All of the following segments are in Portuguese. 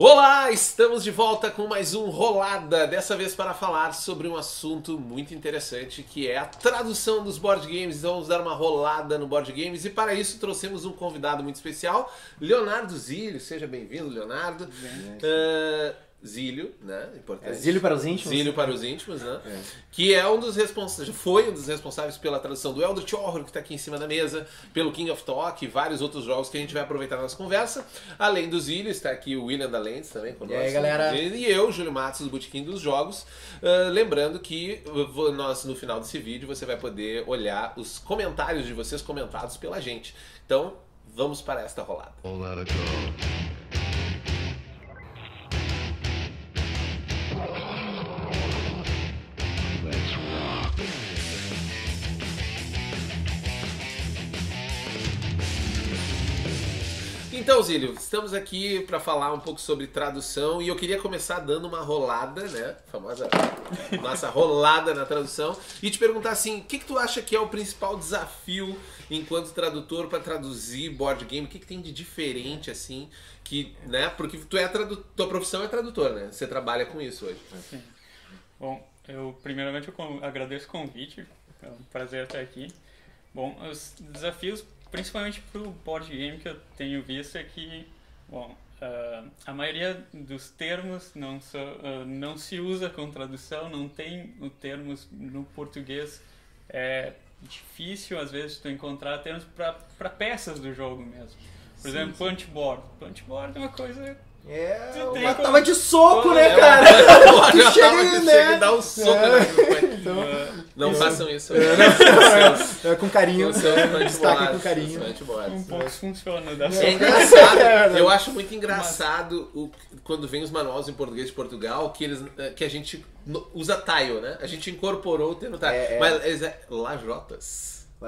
Olá, estamos de volta com mais um Rolada, dessa vez para falar sobre um assunto muito interessante que é a tradução dos board games. Então vamos dar uma rolada no board games e para isso trouxemos um convidado muito especial, Leonardo Zílio. Seja bem-vindo, Leonardo. Zílio, né? Importante. Zílio para os íntimos. Zílio para os íntimos, né? Que é um dos responsáveis, foi um dos responsáveis pela tradução do Eldritch Horror, que está aqui em cima da mesa, pelo King of Talk e vários outros jogos que a gente vai aproveitar na nossa conversa. Além do Zílio, está aqui o William da Lentes também conosco. E aí, galera? E eu, Júlio Matos, do Botequim dos Jogos. Lembrando que nós, no final desse vídeo, você vai poder olhar os comentários de vocês comentados pela gente. Então, vamos para esta rolada. Então, Zílio, estamos aqui para falar um pouco sobre tradução e eu queria começar dando uma rolada, né? A famosa nossa rolada na tradução e te perguntar assim, o que tu acha que é o principal desafio enquanto tradutor para traduzir board game? O que tem de diferente assim, que, né? Porque tua profissão é tradutor, né? Você trabalha com isso hoje. Sim. Bom, primeiramente eu agradeço o convite, é um prazer estar aqui. Bom, os desafios principalmente para o board game que eu tenho visto é que, bom, a maioria dos termos não se usa com tradução, não tem os termos no português. É difícil, às vezes, tu encontrar termos para peças do jogo mesmo. Por exemplo, punch board. Punch board é uma coisa... uma tava de soco, né, cara? Tu chega e dá um soco Não façam isso. Com carinho. Destaque com carinho. Um pouco funciona. É engraçado. Eu acho muito engraçado quando vem os manuais em português de Portugal que a gente usa tile, né? A gente incorporou o termo tile. Mas lajotas.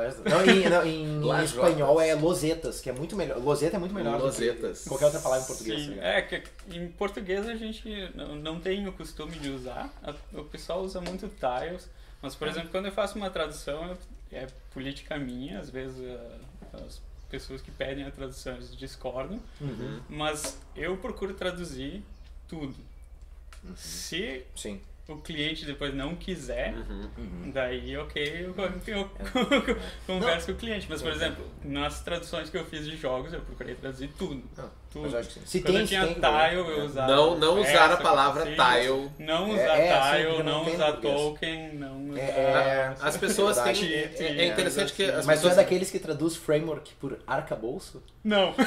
Em espanhol é losetas, que é muito melhor. Loseta é muito melhor losetas. do que qualquer outra palavra em português. Sim, que em português a gente não tem o costume de usar. O pessoal usa muito tiles. Mas, por exemplo, quando eu faço uma tradução, é política minha. Às vezes as pessoas que pedem a tradução eles discordam. Mas eu procuro traduzir tudo. Se... Sim. O cliente depois não quiser, daí ok, eu converso com o cliente. Mas, por exemplo, nas traduções que eu fiz de jogos, eu procurei traduzir tudo. Tudo. Mas acho que sim. Quando eu tinha tile, eu usava... Não usar a palavra tile. Não usar tile, não usar token, não usar... As pessoas têm... É interessante que... Mas tu é daqueles que traduz framework por arcabouço? Não.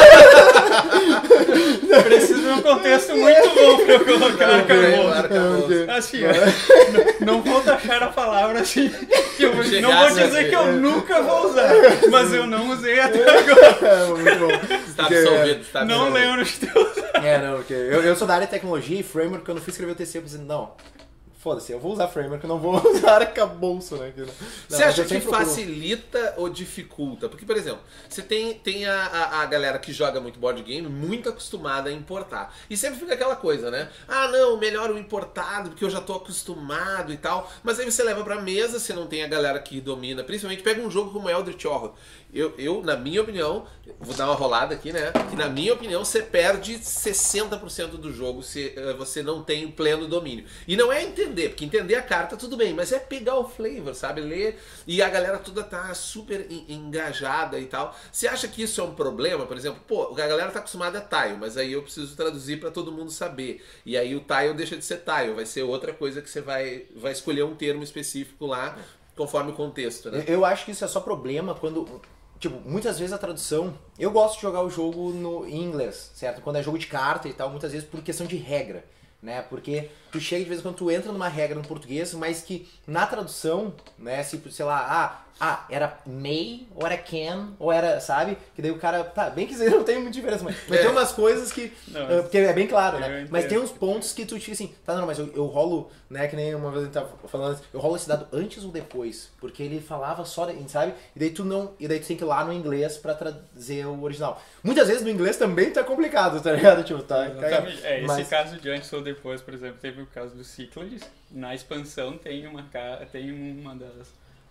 Preciso de um contexto muito bom pra eu colocar arcabouço. Assim, não vou taxar a palavra assim, que eu não vou dizer que eu nunca vou usar, mas eu não usei até agora. Muito bom. Está absolvido, não lembro de ter usado. Eu sou da área de tecnologia e framework, quando eu fui escrever o TCC, eu pensei, não, foda-se, eu vou usar framework, eu não vou usar arcabouço, né? Você acha que facilita ou dificulta? Porque, por exemplo, você tem a galera que joga muito board game muito acostumada a importar. E sempre fica aquela coisa, né? Ah, não, melhor o importado, porque eu já tô acostumado e tal. Mas aí você leva pra mesa, você não tem a galera que domina. Principalmente, pega um jogo como Eldritch Horror. Eu, na minha opinião, vou dar uma rolada aqui, né? Que na minha opinião, você perde 60% do jogo se você não tem o pleno domínio. E não é entender, porque entender a carta tudo bem, mas é pegar o flavor, sabe? Ler e a galera toda tá super engajada e tal. Você acha que isso é um problema? Por exemplo, pô, a galera tá acostumada a tile, mas aí eu preciso traduzir pra todo mundo saber. E aí o tile deixa de ser tile, vai ser outra coisa que você vai escolher um termo específico lá, conforme o contexto, né? Eu acho que isso é só problema quando... Tipo, muitas vezes a tradução... Eu gosto de jogar o jogo em inglês, certo? Quando é jogo de carta e tal, muitas vezes por questão de regra, né? Porque tu chega de vez em quando, tu entra numa regra no português, mas que na tradução, né? Se, sei lá, era may, ou era can, ou era, sabe? Que daí o cara, tá, bem que não tem muita diferença, mas tem umas coisas que, porque é bem claro, né? Mas tem uns pontos que tu fica assim, tá, não, mas eu rolo, né, que nem uma vez a gente tava falando, eu rolo esse dado antes ou depois, porque ele falava só, sabe? E daí tu tem que ir lá no inglês pra trazer o original. Muitas vezes no inglês também tá complicado, tá ligado? Tipo, tá... Esse caso de antes ou depois, por exemplo, teve o caso do Cyclades. Na expansão tem uma das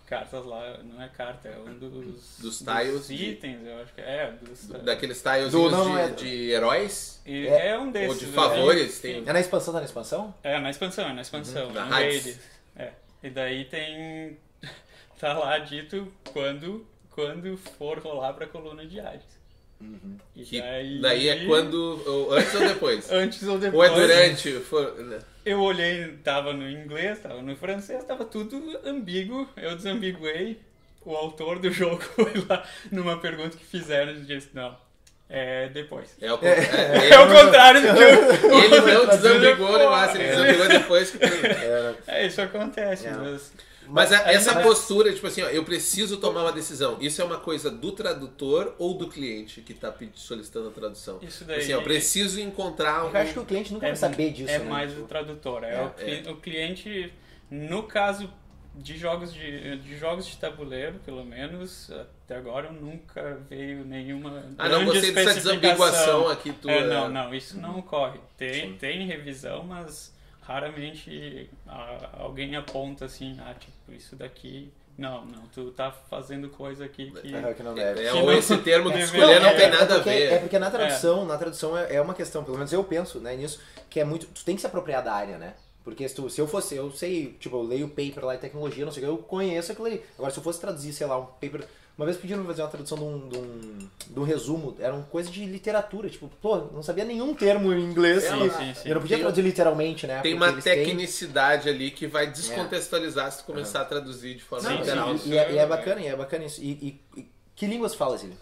cartas lá, não é carta, é um Dos tiles itens, eu acho que é. Daqueles tiles de heróis? É um desses. Ou de favores? Tem... É na expansão, tá na expansão? É na expansão. Na um Raids. deles. E daí tem... tá lá dito quando for rolar pra coluna de Hades. E daí é quando... Antes ou depois? Antes ou depois. Ou é durante? Eu olhei, tava no inglês, tava no francês, tava tudo ambíguo. Eu desambiguei. O autor do jogo foi lá numa pergunta que fizeram e disse, não, é depois. É o contrário do que eu... Ele não desambigou o negócio, ele desambigou depois que... Isso acontece, Mas essa postura, tipo assim, ó, eu preciso tomar uma decisão. Isso é uma coisa do tradutor ou do cliente que tá solicitando a tradução? Isso daí... Assim, eu preciso encontrar Eu acho que o cliente nunca vai saber disso, É né? mais o tradutor. O cliente, no caso de jogos de tabuleiro, pelo menos, até agora eu nunca veio nenhuma não gostei dessa desambiguação aqui tua. Não, isso não ocorre. Tem revisão, mas... raramente alguém aponta assim, tipo, isso daqui... Não, tu tá fazendo coisa aqui que não deve. Ou esse termo que escolher não tem nada a ver. É porque na tradução é uma questão, pelo menos eu penso, né, nisso, que é muito... Tu tem que se apropriar da área, né? Porque se eu fosse, eu sei, tipo, eu leio paper lá em tecnologia, não sei o que, eu conheço aquilo aí. Agora, se eu fosse traduzir, sei lá, um paper... Uma vez pediram pra fazer uma tradução de um resumo, era uma coisa de literatura, tipo, não sabia nenhum termo em inglês e eu não podia traduzir literalmente, né? Tem uma tecnicidade ali que vai descontextualizar se tu começar a traduzir de forma literal. E é bacana isso. E que línguas fala, Zílio?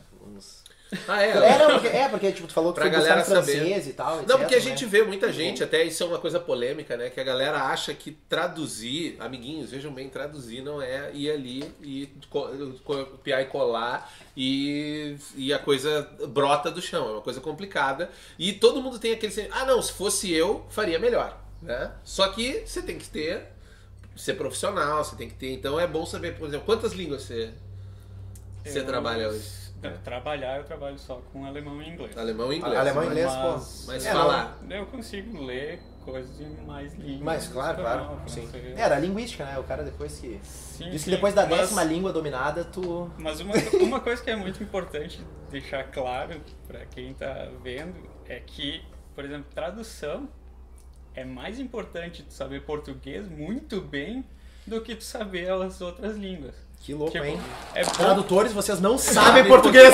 Porque tipo, tu falou que pra foi buscar em francês saber. E tal, etc, não, porque a gente vê muita gente, até isso é uma coisa polêmica, né? Que a galera acha que traduzir, amiguinhos, vejam bem, traduzir não é ir ali e copiar e colar e a coisa brota do chão, é uma coisa complicada. E todo mundo tem aquele não, se fosse eu, faria melhor, né? Só que você tem que ser profissional, você tem que ter, então é bom saber, por exemplo, quantas línguas você trabalha hoje? Eu trabalho só com alemão e inglês. Alemão e inglês. Alemão e inglês, mas falar. Eu consigo ler coisas em mais línguas. Mas, claro. Sim. Era linguística, né? O cara depois que... Diz que sim, depois da 10ª língua dominada, tu... Mas uma coisa que é muito importante deixar claro pra quem tá vendo é que, por exemplo, tradução é mais importante tu saber português muito bem do que tu saber as outras línguas. Que louco, tipo, hein? Tradutores, vocês não sabem português.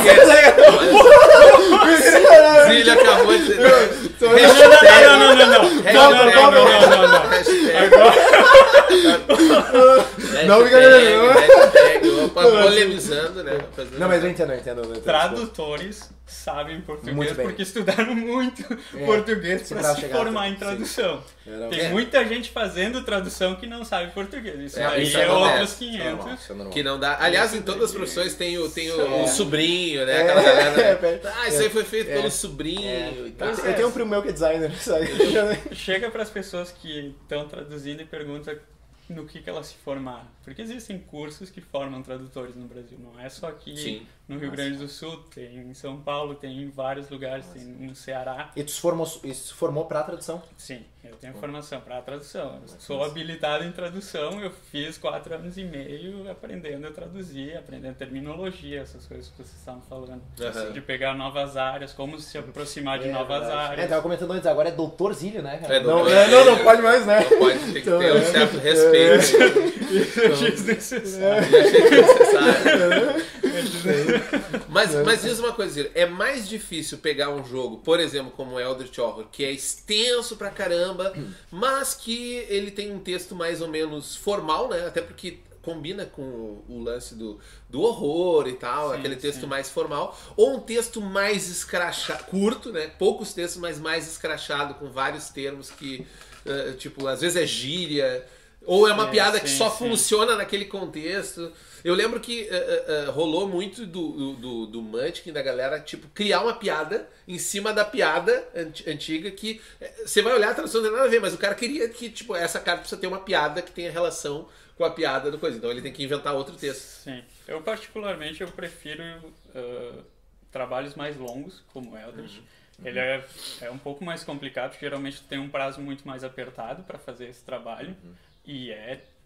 Zílio acabou de dizer. Não, brincadeira. Polemizando, né? Não, mas eu entendo. Tradutores sabem português porque estudaram muito português para se formar em tradução. Tem muita gente fazendo tradução que não sabe português. Isso aí é outros 500. Que não dá. Aliás, em todas as profissões tem o sobrinho, né? Aquela galera. Isso aí foi feito pelo sobrinho. Eu tenho um primo meu que é designer. Chega para as pessoas que estão traduzindo e pergunta no que elas se formaram. Porque existem cursos que formam tradutores no Brasil. Não é só aqui no Rio Grande do Sul, tem em São Paulo, tem em vários lugares, tem no Ceará. E tu se formou para tradução? Sim, eu tenho formação para tradução. Eu sou habilitado em tradução, eu fiz 4 anos e meio aprendendo a traduzir, aprendendo terminologia, essas coisas que vocês estavam falando. De pegar novas áreas, como se aproximar de novas áreas. Tava comentando antes, agora é Doutor Zílio, né? Não pode mais, né? Não pode, tem que ter um certo respeito. Desnecessário. Mas diz uma coisa, Zílio, é mais difícil pegar um jogo, por exemplo, como Eldritch Horror, que é extenso pra caramba, mas que ele tem um texto mais ou menos formal, né? Até porque combina com o lance do horror e tal, aquele texto mais formal, ou um texto mais escrachado, curto, né? Poucos textos, mas mais escrachado, com vários termos que, tipo, às vezes é gíria, ou é uma piada que só funciona naquele contexto. Eu lembro que rolou muito do Munchkin, da galera, tipo, criar uma piada em cima da piada antiga que você vai olhar, a tradução não tem nada a ver, mas o cara queria que, tipo, essa carta precisa ter uma piada que tenha relação com a piada do coisa. Então ele tem que inventar outro texto. Sim. Eu, particularmente, prefiro trabalhos mais longos, como Eldritch. Ele é um pouco mais complicado, porque geralmente tem um prazo muito mais apertado para fazer esse trabalho. E é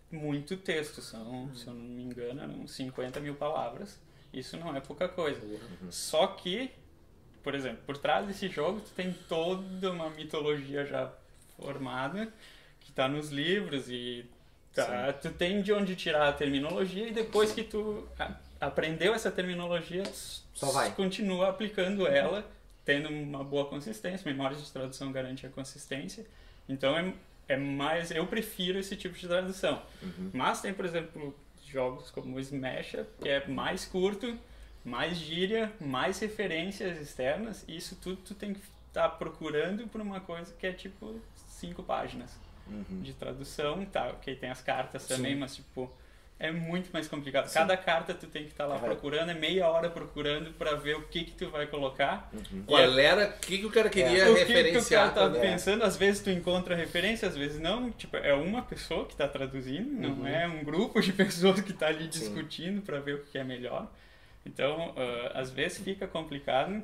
muito texto, são, se eu não me engano, eram 50 mil palavras. Isso não é pouca coisa. Só que, por exemplo, por trás desse jogo tu tem toda uma mitologia já formada que está nos livros e tu tem de onde tirar a terminologia e depois que tu aprendeu essa terminologia, só vai. Continua aplicando ela, tendo uma boa consistência. Memórias de tradução garante a consistência. Então eu prefiro esse tipo de tradução. Mas tem, por exemplo, jogos como o Smash, que é mais curto, mais gíria, mais referências externas, e isso tudo tu tem que estar procurando por uma coisa que é tipo 5 páginas de tradução, ok, tem as cartas também, mas tipo, é muito mais complicado. Cada carta tu tem que estar lá procurando, é meia hora procurando pra ver o que tu vai colocar. Qual era, o que o cara queria referenciar. O que o cara tá pensando, às vezes tu encontra referência, às vezes não. Tipo, é uma pessoa que tá traduzindo, não é um grupo de pessoas que tá ali discutindo pra ver o que é melhor. Então, às vezes fica complicado.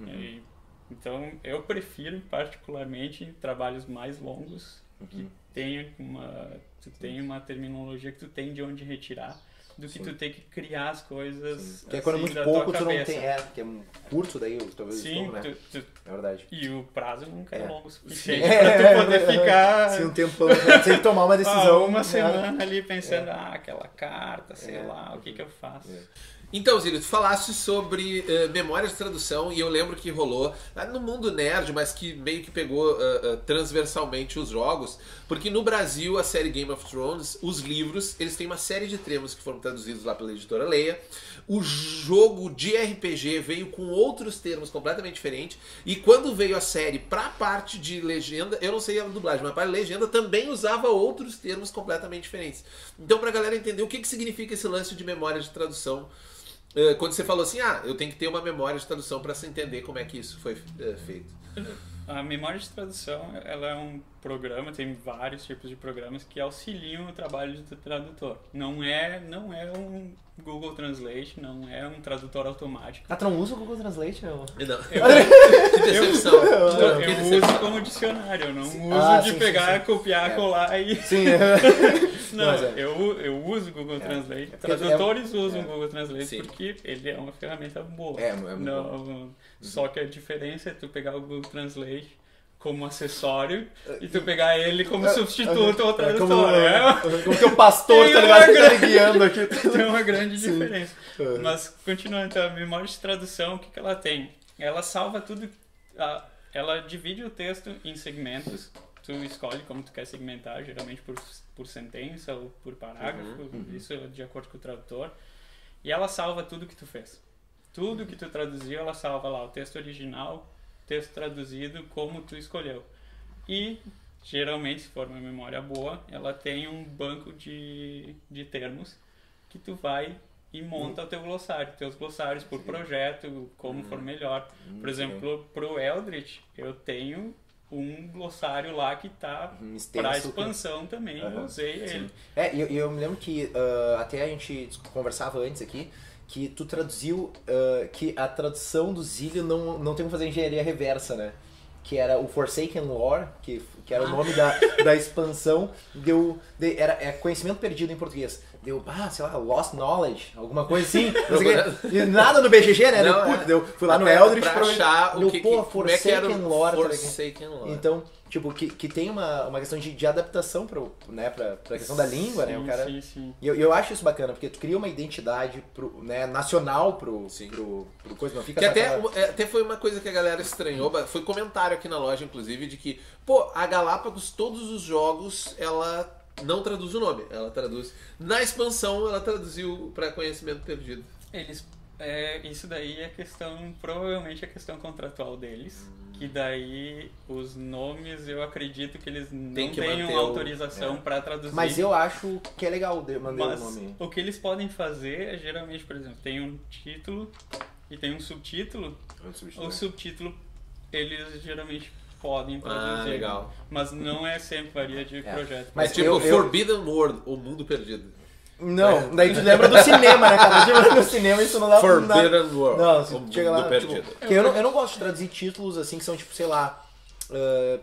Então, eu prefiro particularmente trabalhos mais longos que tenha uma terminologia que tu tem de onde retirar, do que tu ter que criar as coisas. Porque quando é muito pouco, tu não tem. Que é curto, daí talvez. Sim, né? É verdade. E o prazo nunca é longo o suficiente pra tu poder ficar. Sim, um tempão, sem tomar uma decisão. Uma semana ali pensando, aquela carta, sei lá, o que eu faço. Então, Zílio, tu falaste sobre memórias de tradução e eu lembro que rolou no mundo nerd, mas que meio que pegou transversalmente os jogos, porque no Brasil a série Game of Thrones, os livros, eles têm uma série de termos que foram traduzidos lá pela editora Leia. O jogo de RPG veio com outros termos completamente diferentes e quando veio a série pra parte de legenda, eu não sei a dublagem, mas para legenda também usava outros termos completamente diferentes. Então, pra galera entender o que significa esse lance de memória de tradução, quando você falou assim, eu tenho que ter uma memória de tradução para se entender como é que isso foi feito. A memória de tradução, ela é um programa, tem vários tipos de programas que auxiliam o trabalho do tradutor. Não é um Google Translate, não é um tradutor automático. Tu não usa o Google Translate, não? Não. Que decepção. Eu uso como dicionário, eu não uso de pegar, copiar, colar e... Sim. Não, eu uso o Google Translate. Tradutores usam o Google Translate porque ele é uma ferramenta boa. Só que a diferença é tu pegar o Google Translate como acessório e tu pegar ele como substituto ou tradutor. Como teu pastor, tá ligado? Tá guiando aqui. Tem uma grande diferença. Mas, continuando, então, a memória de tradução, o que ela tem? Ela salva tudo, ela divide o texto em segmentos, tu escolhe como tu quer segmentar, geralmente por sentença ou por parágrafo, isso de acordo com o tradutor, e ela salva tudo que tu fez. Tudo que tu traduziu, ela salva lá o texto original, texto traduzido, como tu escolheu. E, geralmente, se for uma memória boa, ela tem um banco de termos que tu vai e monta o teu glossário. Teus glossários por projeto, como for melhor. Por exemplo, pro Eldritch, eu tenho um glossário lá que tá para expansão também, eu usei ele. Eu me lembro que até a gente conversava antes aqui, que tu traduziu, que a tradução do Zílio não tem como fazer engenharia reversa, né? Que era o Forsaken Lore, que era o nome da expansão, era conhecimento perdido em português. Deu, sei lá, Lost Knowledge, alguma coisa assim. E nada no BGG, né? Fui lá no Eldritch pra achar Forsaken Lore. Forsaken Lore. Então, tipo, que tem uma questão de adaptação pra questão da língua, sim, né? O cara, sim. E eu acho isso bacana, porque tu cria uma identidade nacional pro coisa, não fica... Que até foi uma coisa que a galera estranhou, foi comentário aqui na loja, inclusive, de que, a Galápagos, todos os jogos, ela não traduz o nome, ela traduz... Na expansão, ela traduziu para conhecimento perdido. Isso daí é provavelmente a questão contratual deles, que daí os nomes, eu acredito que eles não tenham autorização para traduzir. Mas eu acho que é legal mandar o nome. O que eles podem fazer é, geralmente, por exemplo, tem um título e tem um subtítulo. O subtítulo, eles geralmente podem traduzir. Legal. Mas não é sempre, varia de projeto. Mas tipo Forbidden World, o mundo perdido. Não, daí tu lembra do cinema, né, cara? Tipo, no cinema isso não dá pra nada. Forbidden World. Não, chega lá, tipo, eu não gosto de traduzir títulos assim que são tipo, sei lá,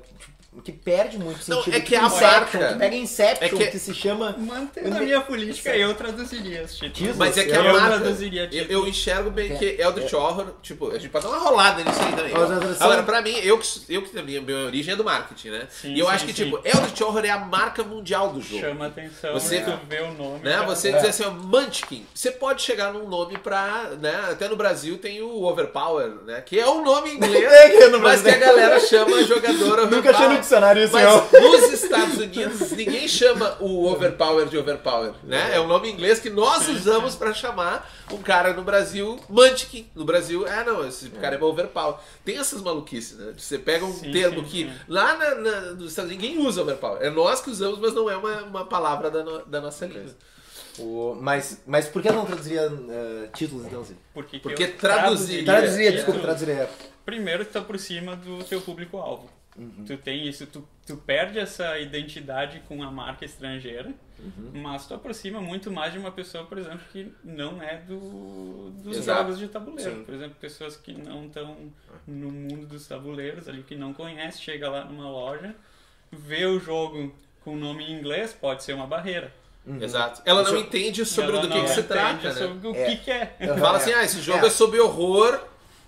que perde muito Não, sentido. é que a Inception, marca- tu pega Inception, é que se chama... Mantendo a minha política, eu traduziria esse título. Mas é que eu a marca... traduziria título. Eu enxergo bem que Eldritch Horror, tipo, a gente pode dar uma rolada nisso aí também. Mas a tradução- Agora, pra mim, eu que também, a minha origem é do marketing, né? Sim, e eu sim, acho que, sim. tipo, Eldritch Horror é a marca mundial do jogo. Chama atenção, Você- tu vê o nome. Né? já- Você dizer assim, ó, Munchkin, você pode chegar num nome pra, né? Até no Brasil tem o Overpower, né? Que é um nome em inglês, É, no mas que Brasil. a galera chama jogador Overpower. Nunca achei no dicionário isso, Mas não. nos Estados Unidos, ninguém chama o Overpower de Overpower, né? É um nome em inglês que nós usamos pra chamar um cara no Brasil Munchkin. No Brasil, não, esse cara é Overpower. Tem essas maluquices, né? Você pega um Sim, termo sim, que sim. lá nos Estados Unidos ninguém usa Overpower. É nós que usamos, mas não é uma palavra da nossa língua. Mas por que não traduziria títulos, então, Zé? Porque Porque eu traduziria. Traduziria, títulos. desculpa, traduziria. Primeiro, tu tá por cima do teu público-alvo. Tu tem isso, tu perde essa identidade com a marca estrangeira, mas tu aproxima muito mais de uma pessoa, por exemplo, que não é dos Exato. jogos de tabuleiro. Sim. Por exemplo, pessoas que não estão no mundo dos tabuleiros, ali, que não conhece, chega lá numa loja, vê o jogo com nome em inglês, pode ser uma barreira. Exato. Ela não Isso- entende sobre Ela do que não se entende trata, né? sobre o É. que é. Fala assim, esse jogo é sobre horror.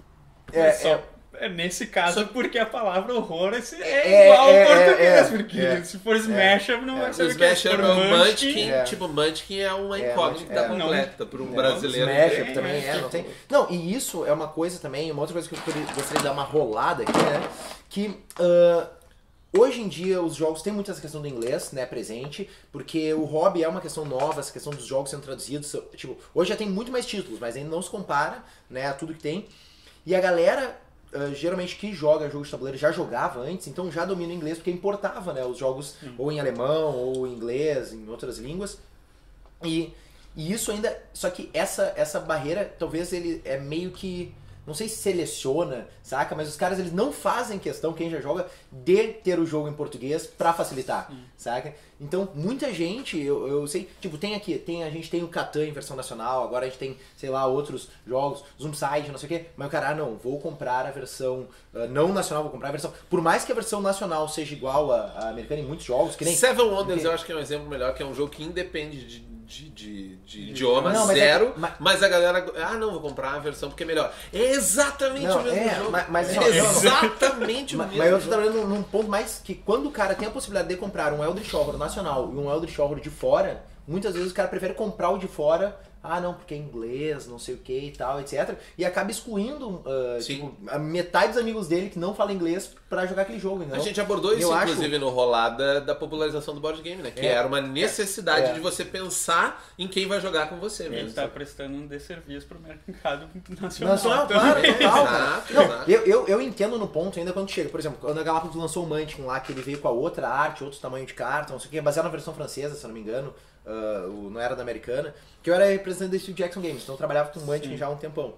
É nesse caso, porque a palavra horror é É, igual é, ao português, é, porque é. se for Smash, não vai O saber o que é. Smash Se é for o Munchkin, Munchkin. É. Tipo, Munchkin é uma É, incógnita é. completa para um Não, brasileiro. Smash tem, também mas não tem. Não, e isso é uma coisa também, uma outra coisa que eu gostaria de dar uma rolada aqui, né? Que hoje em dia os jogos têm muito essa questão do inglês, né, presente, porque o hobby é uma questão nova, essa questão dos jogos sendo traduzidos. Tipo, hoje já tem muito mais títulos, mas ainda não se compara, né, a tudo que tem. E a galera, geralmente que joga jogos de tabuleiro já jogava antes, então já domina o inglês, porque importava, né, os jogos ou em alemão, ou em inglês, em outras línguas. E isso ainda... Só que essa barreira, talvez ele é meio que... Não sei se seleciona, saca? Mas os caras, eles não fazem questão, quem já joga, de ter o jogo em português pra facilitar, saca? Então, muita gente, eu sei... Tipo, a gente tem o Catan em versão nacional, agora a gente tem, sei lá, outros jogos, Zoomside, não sei o quê. Mas o cara, não, vou comprar a versão não nacional, vou comprar a versão... Por mais que a versão nacional seja igual à americana em muitos jogos, que nem... Seven Wonders eu acho que é um exemplo melhor, que é um jogo que independe de idioma, Não, mas zero, é que- mas a galera... não, vou comprar a versão porque é melhor. É exatamente Não, o mesmo jogo. mas é exatamente o Mas mesmo eu tô jogo. trabalhando num ponto mais que quando o cara tem a possibilidade de comprar um Eldritch Horror nacional e um Eldritch Horror de fora, muitas vezes o cara prefere comprar o de fora, não, porque é inglês, não sei o que e tal, etc. E acaba excluindo tipo, a metade dos amigos dele que não falam inglês pra jogar aquele jogo, A entendeu? gente abordou isso, Eu acho- inclusive, no rolada da popularização do board game, né? Que era uma necessidade É. de você pensar em quem vai jogar com você Ele mesmo. está prestando um desserviço pro mercado nacional. Nacional, claro, também. total, cara. Exato, Não, exato. eu entendo no ponto ainda quando chega. Por exemplo, quando a Galápagos lançou o Munchkin lá, que ele veio com a outra arte, outro tamanho de carta, não sei o que, baseado na versão francesa, se eu não me engano, não era da americana, que eu era representante da Steve Jackson Games, então eu trabalhava com o Munchkin já há um tempão.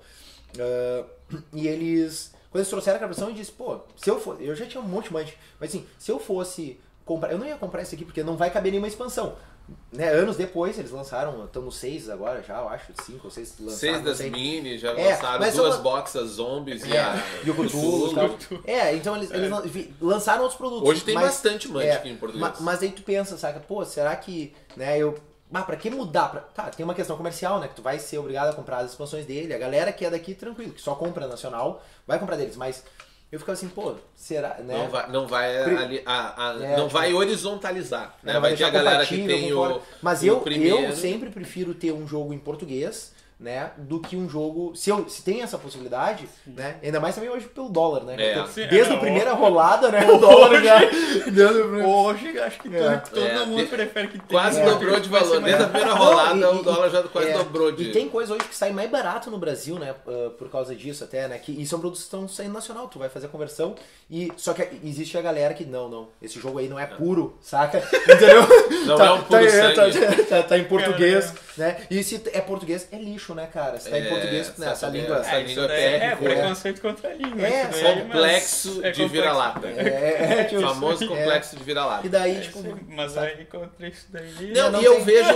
E eles, quando eles trouxeram aquela versão, eu disse, pô, se eu fosse, eu já tinha um monte de Munchkin, mas assim, se eu fosse comprar, eu não ia comprar esse aqui porque não vai caber nenhuma expansão. Né, anos depois eles lançaram, estão no 6 agora já, eu acho, 5 ou 6 lançaram. 6 não das sei. mini, já É, lançaram mas duas são- boxes, zombies e E o Cthulhu e tal. Então eles lançaram outros produtos. Hoje tem bastante Munchkin em português. Mas aí tu pensa, saca, pô, será que, né, pra que mudar? Tá, tem uma questão comercial, né, que tu vai ser obrigado a comprar as expansões dele, a galera que é daqui, tranquilo, que só compra nacional, vai comprar deles, mas eu ficava assim, pô, será, né? Não vai, não vai horizontalizar, né? Vai ter deixar a galera que compatível tem com o fora. Mas o eu primeiro. sempre prefiro ter um jogo em português, né, do que um jogo... Se tem essa possibilidade, né, ainda mais também hoje pelo dólar, né? É. Então, desde a primeira rolada, né, Hoje- o dólar já... Hoje, acho que todo mundo prefere que tenha. Quase um dobrou de vai ser valor. mais Desde a primeira Não, rolada, o dólar já quase é, dobrou de... E tem coisa hoje que sai mais barato no Brasil, né? Por causa disso até, né? E são produtos que estão saindo nacional, tu vai fazer a conversão. Só que existe a galera que, não, esse jogo aí não é puro, saca? Entendeu? Não é um puro sangue. Tá em português, né? E se é português, é lixo, macho, né, cara? Você tá em português, né? Essa língua... essa língua é preconceito contra a língua. Complexo de vira-lata. Tipo, famoso complexo de vira-lata. E daí, tipo... Mas aí contra isso daí... Não, e eu vejo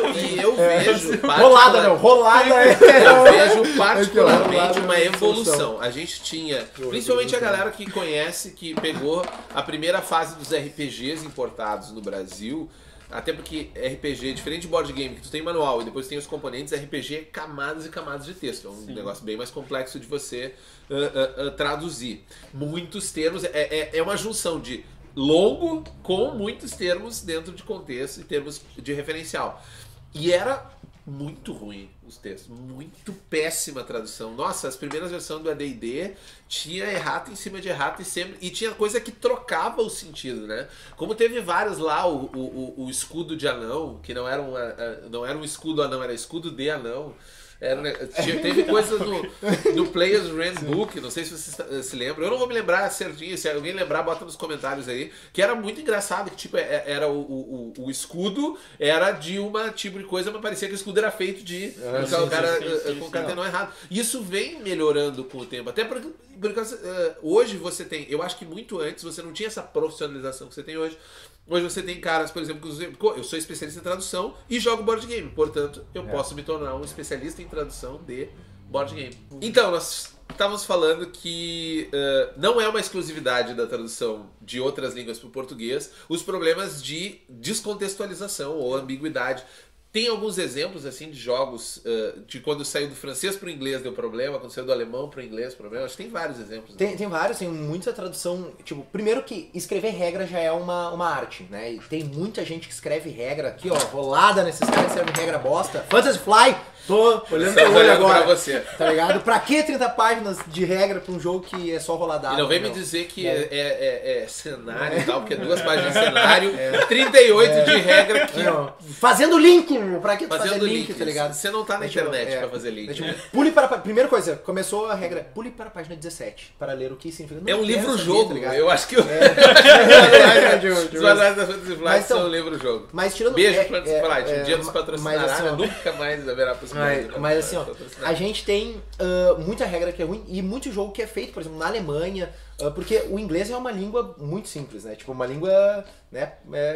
rolada, meu, rolada eu vejo particularmente uma evolução. A gente tinha, principalmente a galera que conhece, que pegou a primeira fase dos RPGs importados no Brasil. Até porque RPG, diferente de board game, que tu tem manual e depois tem os componentes, RPG é camadas e camadas de texto. É um negócio bem mais complexo de você traduzir. Muitos termos, é uma junção de longo com muitos termos dentro de contexto e termos de referencial. E era muito ruim os textos, muito péssima a tradução. Nossa, as primeiras versões do AD&D tinha errata em cima de errata e tinha coisa que trocava o sentido, né? Como teve vários lá, o escudo de anão, que não era um escudo anão, era escudo de anão. Teve coisa no Player's Handbook, não sei se vocês se lembram, eu não vou me lembrar certinho, se alguém lembrar, bota nos comentários aí, que era muito engraçado, que tipo, era o escudo era de uma tipo de coisa, mas parecia que o escudo era feito de o cara com o cartão errado. Isso vem melhorando com o tempo, até porque hoje você tem, eu acho que muito antes você não tinha essa profissionalização que você tem hoje. Hoje você tem caras, por exemplo, que eu sou especialista em tradução e jogo board game, portanto, eu posso me tornar um especialista em tradução de board game. Então, nós estávamos falando que não é uma exclusividade da tradução de outras línguas para o português os problemas de descontextualização ou ambiguidade. Tem alguns exemplos assim de jogos de quando saiu do francês para o inglês deu problema, quando saiu do alemão para o inglês deu problema. Acho que tem vários exemplos. Né? Tem vários, tem muita tradução. Tipo, primeiro que escrever regra já é uma arte, né? E tem muita gente que escreve regra aqui, ó, rolada nesses caras que escrevem regra bosta. Fantasy Fly! Tô olhando teu olho agora. Pra você. Tá ligado? Pra que 30 páginas de regra pra um jogo que é só roladado? E não vem me dizer que é cenário e tal, porque é 2 páginas de cenário, 38 de regra que... Fazendo link! Pra que fazer link, tá ligado? Você não tá na internet pra fazer link. Né? Pule para... Primeira coisa, começou a regra, pule para a página 17 para ler o que significa. É um livro-jogo, tá eu acho que... Os manuais da Fantasy Flight são um livro-jogo. Mas tirando... Beijo Fantasy Flight, um dia nos patrocinará, nunca mais haverá possibilidade. Mas assim, ó, a gente tem muita regra que é ruim e muito jogo que é feito, por exemplo, na Alemanha, porque o inglês é uma língua muito simples, né? Tipo, uma língua, né?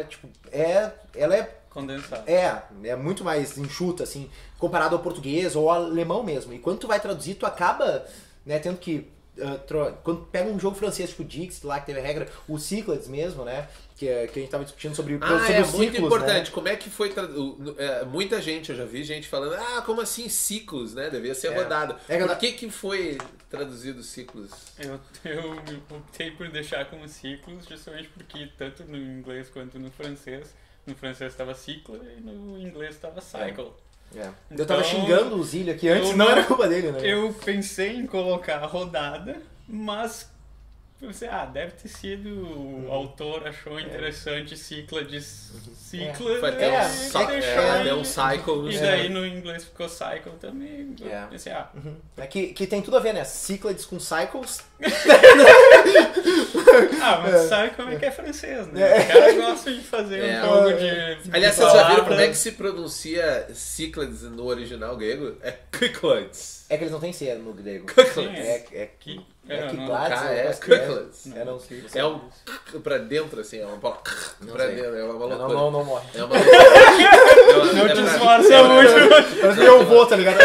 Ela é condensada. É muito mais enxuta, assim, comparado ao português ou ao alemão mesmo. E quando tu vai traduzir, tu acaba, né, tendo que... quando pega um jogo francês, tipo o Dixit, lá que teve a regra, o Cyclades mesmo, né? Que a gente tava discutindo sobre os ciclos, muito importante. Né? Como é que foi muita gente, eu já vi gente falando, como assim ciclos, né? Devia ser rodado. Por que foi traduzido ciclos? Eu optei por deixar como ciclos, justamente porque tanto no inglês quanto no francês estava ciclo e no inglês estava cycle. Então, eu tava xingando o Zílio aqui antes, não era culpa dele, né? Eu pensei em colocar a rodada, mas pensei, deve ter sido o autor achou interessante cicla de cicla. Vai ter um cycle. E daí no inglês ficou cycle também. Pensei, que tem tudo a ver, né? Cyclades com cycles. Mas sabe como é que é francês, né? O cara gosta de fazer um jogo de... Aliás, vocês já viram como é que se pronuncia Cyclades no original grego? É Cyclades. É que eles não têm C no grego. É um pra dentro, assim, é uma palavra pra dentro, é uma loucura. Não morre. É uma loucura. Não te esforça muito. Mas eu vou, tá ligado?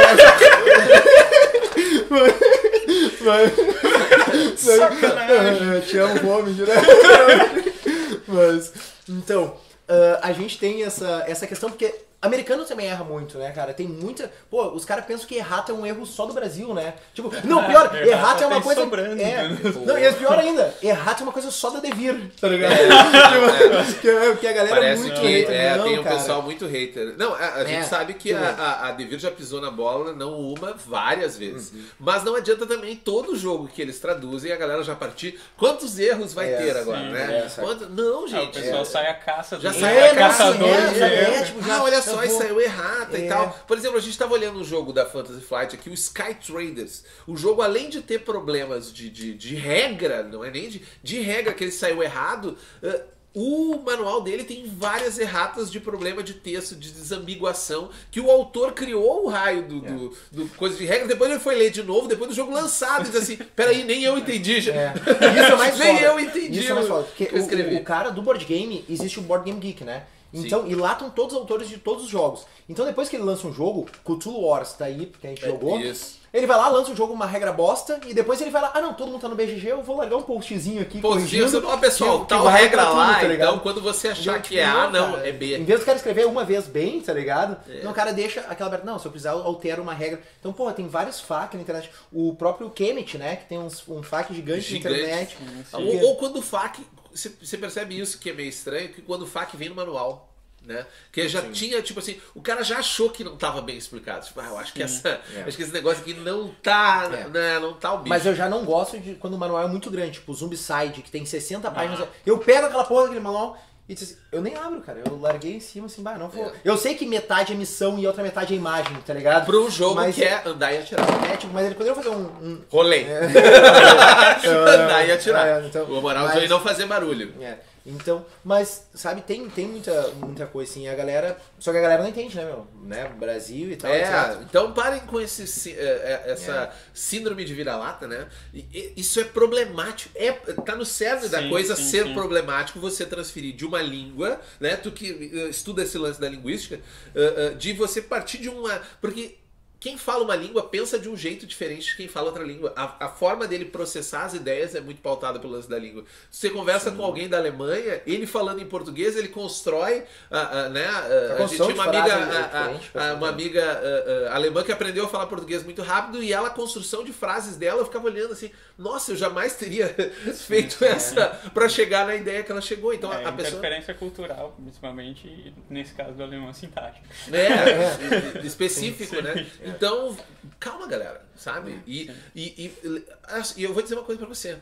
Sacanagem. Eu te amo, vou, mentira. Mas, então, a gente tem essa questão, porque americano também erra muito, né, cara? Tem muita... Pô, os caras pensam que errata é um erro só do Brasil, né? Tipo, não, pior, errata é uma coisa... Não, e pior ainda, errata é uma coisa só da Devir, tá ligado? Que a galera parece muito que hater. Tem um pessoal muito hater. Não, a gente sabe que a Devir já pisou na bola, não uma, várias vezes. Mas não adianta também todo jogo que eles traduzem, a galera já partir. Quantos erros vai ter agora, né? Não, gente. O pessoal sai a caça. Já sai a caçador. Olha só, e saiu errata e tal. Por exemplo, a gente estava olhando um jogo da Fantasy Flight aqui, o Sky Traders. O jogo, além de ter problemas de regra, não é nem de regra que ele saiu errado, O manual dele tem várias erratas de problema de texto, de desambiguação, que o autor criou o raio do coisa de regra, depois ele foi ler de novo, depois do jogo lançado, e diz assim, peraí, nem eu entendi. Isso é mais nem foda. eu entendi. Isso é mais foda. Porque que eu escrevi. o cara do board game, existe o Board Game Geek, né? Então, e lá estão todos os autores de todos os jogos. Então depois que ele lança um jogo, Cthulhu Wars tá aí, porque a gente jogou. Isso. Ele vai lá, lança um jogo, uma regra bosta, e depois ele vai lá, não, todo mundo tá no BGG, eu vou largar um postzinho aqui. Ó, pessoal, tal regra lá, tudo, tá então quando você achar que é A, não, cara, é B. Em vez do cara escrever uma vez bem, tá ligado? Então o cara deixa aquela aberta, não, se eu precisar, eu altero uma regra. Então, porra, tem vários FAQ na internet. O próprio Kemet, né, que tem um FAQ gigante na internet. Ou quando o FAQ, você percebe isso que é meio estranho, que quando o FAQ vem no manual. Né? Que já tinha, tipo assim, o cara já achou que não estava bem explicado. Tipo, eu acho que acho que esse negócio aqui não tá, né, não tá o bicho. Mas eu já não gosto de quando o manual é muito grande, tipo o Zombicide, que tem 60 páginas. Eu pego aquela porra daquele manual e diz assim, eu nem abro, cara. Eu larguei em cima assim, não vou. Eu sei que metade é missão e outra metade é imagem, tá ligado? Pro jogo mas que é andar e atirar. Tipo, mas ele poderia fazer um rolê. Andar e atirar. Então, o moral é não fazer barulho. Então, mas, sabe, tem muita coisa assim, a galera. Só que a galera não entende, né, meu? Né? Brasil e tal. Então parem com essa síndrome de vira-lata, né? Isso é problemático. Tá no cerne da coisa ser problemático você transferir de uma língua, né? Tu que estuda esse lance da linguística, de você partir de uma. Porque. Quem fala uma língua pensa de um jeito diferente de quem fala outra língua. A forma dele processar as ideias é muito pautada pelo lance da língua. Se você conversa com alguém da Alemanha, ele falando em português, ele constrói, né? A gente tinha uma amiga alemã que aprendeu a falar português muito rápido e ela, a construção de frases dela, eu ficava olhando assim, nossa, eu jamais teria feito essa para chegar na ideia que ela chegou. Então a pessoa... Interferência cultural, principalmente, e nesse caso do alemão sintático. Específico, né? Então, calma, galera, sabe? E eu vou dizer uma coisa pra você.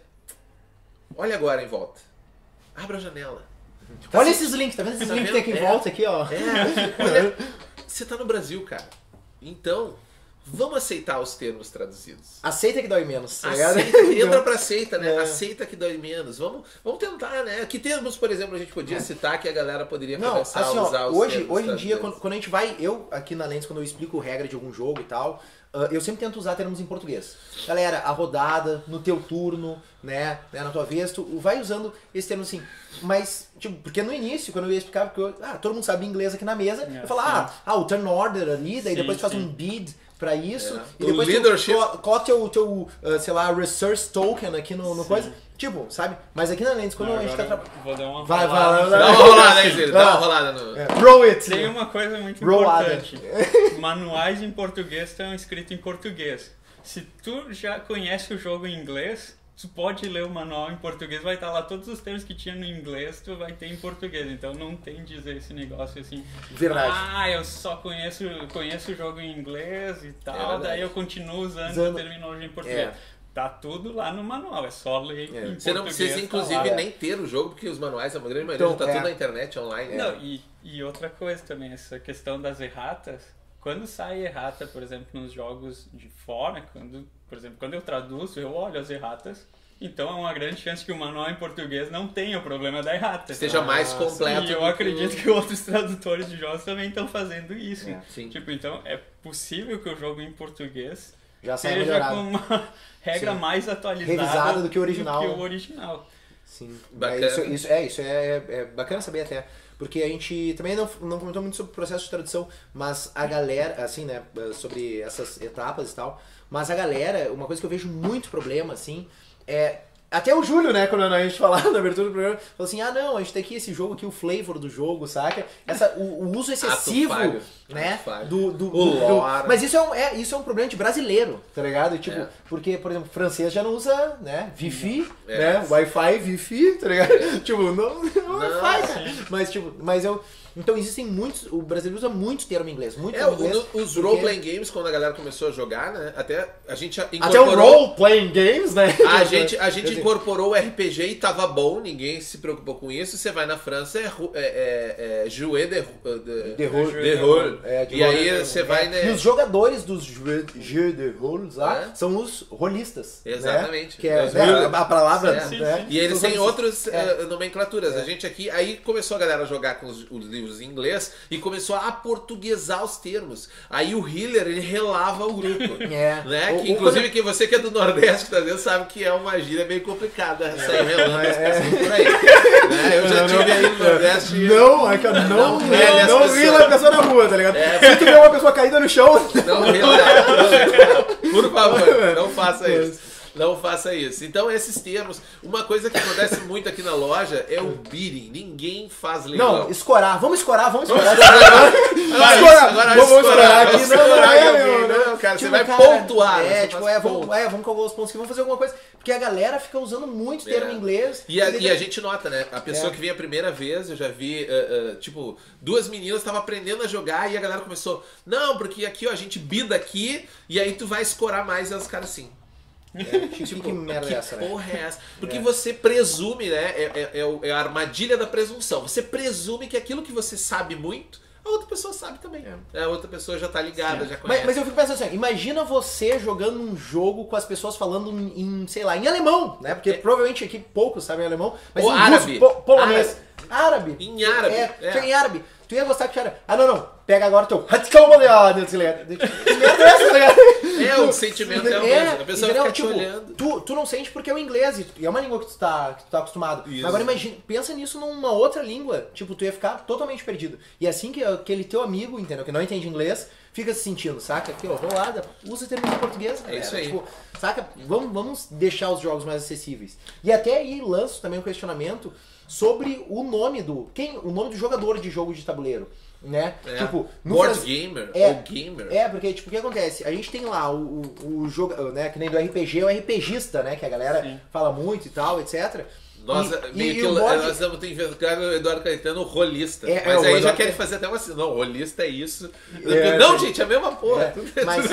Olha agora em volta. Abra a janela. Olha esses links, tá vendo esses links que tem aqui em volta aqui, ó? Olha, você tá no Brasil, cara. Então, vamos aceitar os termos traduzidos. Aceita que dói menos, tá ligado? Entra pra aceita, né? Aceita que dói menos. Vamos tentar, né? Que termos, por exemplo, a gente podia citar que a galera poderia começar a usar os termos hoje em dia, quando a gente vai... Eu, aqui na Lens, quando eu explico regra de algum jogo e tal, eu sempre tento usar termos em português. Galera, a rodada, no teu turno, né? Na tua vez, tu vai usando esse termo assim. Mas, tipo, porque no início, quando eu ia explicar, porque todo mundo sabe inglês aqui na mesa, eu falava, o turn order ali, daí depois tu faz um bid pra isso, e depois tu coloca teu sei lá, resource token aqui no coisa. Tipo, sabe? Mas aqui na Lens, quando a gente tá trabalhando... Vou dar uma rolada. Dá uma rolada aí, Zé. Dá uma rolada no... Roll it! Tem uma coisa muito importante. Manuais em português estão escritos em português. Se tu já conhece o jogo em inglês, tu pode ler o manual em português, vai estar lá todos os termos que tinha no inglês, tu vai ter em português. Então não tem dizer esse negócio assim. Verdade. Eu só conheço o jogo em inglês e tal, daí eu continuo usando a terminologia em português. Tá tudo lá no manual, é só ler em português. Você não precisa, inclusive, nem ter o jogo, porque os manuais, a grande maioria, então, tá tudo na internet, online. Não, e outra coisa também, essa questão das erratas. Quando sai errata, por exemplo, nos jogos de fora, por exemplo, quando eu traduzo, eu olho as erratas. Então é uma grande chance que o manual em português não tenha o problema da errata. Seja mais completo. E eu acredito que outros tradutores de jogos também estão fazendo isso. Sim. Tipo, então é possível que o jogo em portuez já seja com uma regra mais atualizada revisada do que o original. Sim. Bacana. Isso é bacana saber até. Porque a gente também não comentou muito sobre o processo de tradução, mas a galera, assim, né, sobre essas etapas e tal, mas a galera, uma coisa que eu vejo muito problema, assim, até o Júlio, né, quando a gente falava na abertura do programa, falou assim, não, a gente tem aqui esse jogo aqui, o flavor do jogo, saca? O uso excessivo, né, mas isso é um problema de brasileiro, tá ligado? Tipo, porque, por exemplo, o francês já não usa, né, Wi-Fi, né, Wi-Fi, Wi-Fi, tá ligado? Tipo, não Wi-Fi, cara. Mas, tipo, então existem muitos. O brasileiro usa muito termo em inglês. Muito termo em inglês. Os role-playing games, quando a galera começou a jogar, né? Até a gente incorporou. Até o role-playing games, né? A gente incorporou o RPG e tava bom, ninguém se preocupou com isso. Você vai na França, jouer de rôle. E aí você vai, né? E os jogadores dos jeux de rôles lá são os rolistas. Exatamente. Né? Que é a palavra. Né? E eles têm outras nomenclaturas. A gente aqui, aí começou a galera a jogar com os livros em inglês e começou a aportuguesar os termos. Aí o healer, ele relava o grupo. Né? Que, inclusive, que você que é do Nordeste, que tá vendo, sabe que é uma gíria bem complicada sair relando as pessoas por aí. Né? Eu já tive aí no Nordeste. Não rila a pessoa na rua, tá ligado? Se tu vê uma pessoa caída no chão. Não rila. Por favor, não faça isso. Não faça isso. Então, esses termos... Uma coisa que acontece muito aqui na loja é o bidding. Ninguém faz leilão. Não, escorar. Vamos escorar. Vamos escorar aqui. Não, cara, você vai pontuar. Vamos com alguns pontos que vão fazer alguma coisa. Porque a galera fica usando muito termo em inglês. E a gente nota, né? A pessoa que vem a primeira vez, eu já vi, tipo, 2 meninas estavam aprendendo a jogar e a galera começou... Não, porque aqui, ó, a gente bida aqui e aí tu vai escorar mais e os caras assim... que merda é essa, né? Porra é essa? Porque você presume, né? É a armadilha da presunção. Você presume que aquilo que você sabe muito, a outra pessoa sabe também. A outra pessoa já tá ligada, já conhece. Mas eu fico pensando assim, imagina você jogando um jogo com as pessoas falando em sei lá, em alemão, né? Porque provavelmente aqui poucos sabem alemão. Mas ou em árabe. Polonês. Árabe. Em árabe. Em árabe. Tu ia gostar que era... não. Pega agora o teu... Que merda é essa, tá ligado? O sentimento é o mesmo. A pessoa fica te olhando. Tu não sente porque é o inglês. E é uma língua que tu tá acostumado. Isso. Mas agora imagina, pensa nisso numa outra língua. Tipo, tu ia ficar totalmente perdido. E assim que aquele teu amigo, entendeu? Que não entende inglês, fica se sentindo, saca? Aqui, ó, rolada. Usa termos em português, galera. É isso aí. Tipo, saca? Vamos deixar os jogos mais acessíveis. E até aí lanço também um questionamento sobre o nome do jogador de jogo de tabuleiro, né? Tipo, board gamer ou gamer. Porque tipo, o que acontece? A gente tem lá o jogo, né, que nem do RPG, o RPGista, né, que a galera fala muito e tal, etc. Nós estamos inventando o Eduardo Caetano o rolista. Mas aí já querem fazer até uma assim. Não, rolista é isso. Não, gente, é a mesma porra. Mas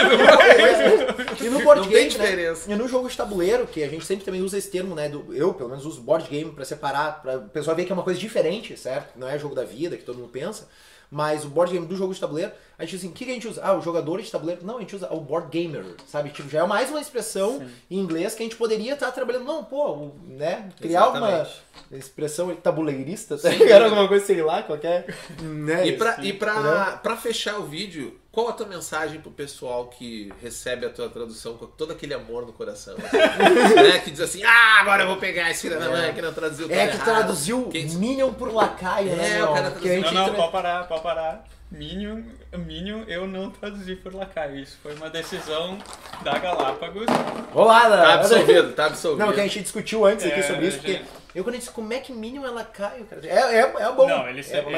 e no board não game, tem diferença. Né? E no jogo de tabuleiro, que a gente sempre também usa esse termo, né? Eu, pelo menos, uso board game pra separar, pra o pessoal ver que é uma coisa diferente, certo? Não é jogo da vida, que todo mundo pensa. Mas o board game do jogo de tabuleiro, a gente diz assim, o que a gente usa? O jogador de tabuleiro. Não, a gente usa o board gamer, sabe? Tipo, já é mais uma expressão em inglês que a gente poderia estar trabalhando. Não, né? Criar uma expressão tabuleirista, era alguma coisa, sei lá, qualquer... Né? E pra fechar o vídeo, qual a tua mensagem pro pessoal que recebe a tua tradução com todo aquele amor no coração? Né? Que diz assim, agora eu vou pegar esse filho da mãe que não traduziu tudo errado. Traduziu Minion por lacaio, né? O cara traduziu. Não, pode parar. Minion eu não traduzi por lacaio. Isso foi uma decisão da Galápagos. Rolada! Tá absolvido. Não, que a gente discutiu antes aqui sobre isso, porque eu quando eu disse como é que Minion é lacaio, cara. É bom. Não,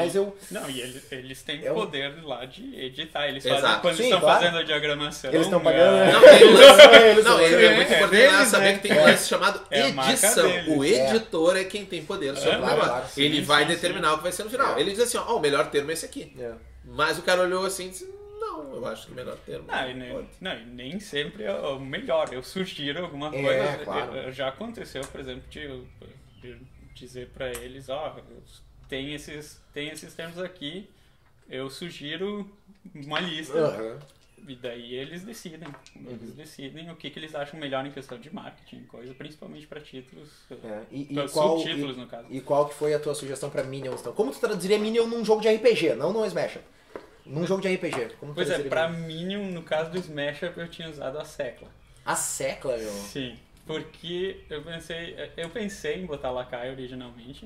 eles têm poder lá de editar. Eles fazem quando estão fazendo a diagramação. Eles estão pagando, Não, é muito importante saber que tem um lance chamado edição. O editor é quem tem poder sobre o negócio. Ele vai determinar o que vai ser no final. Ele diz assim, o melhor termo é esse aqui. Mas o cara olhou assim e disse, não, eu acho que o melhor termo. Nem sempre é o melhor. Eu sugiro alguma coisa. Claro. Já aconteceu, por exemplo, de dizer pra eles, tem esses termos aqui, eu sugiro uma lista. E daí eles decidem. Eles decidem o que eles acham melhor em questão de marketing, coisa, principalmente para títulos, subtítulos no caso. E qual que foi a tua sugestão para Minions, então? Como tu traduziria Minion num jogo de RPG, não no Smash Up? Num jogo de RPG. Pois é, pra Minion, no caso do Smash Up, eu tinha usado a Secla. A Secla, meu? Sim, porque eu pensei em botar lacaio originalmente,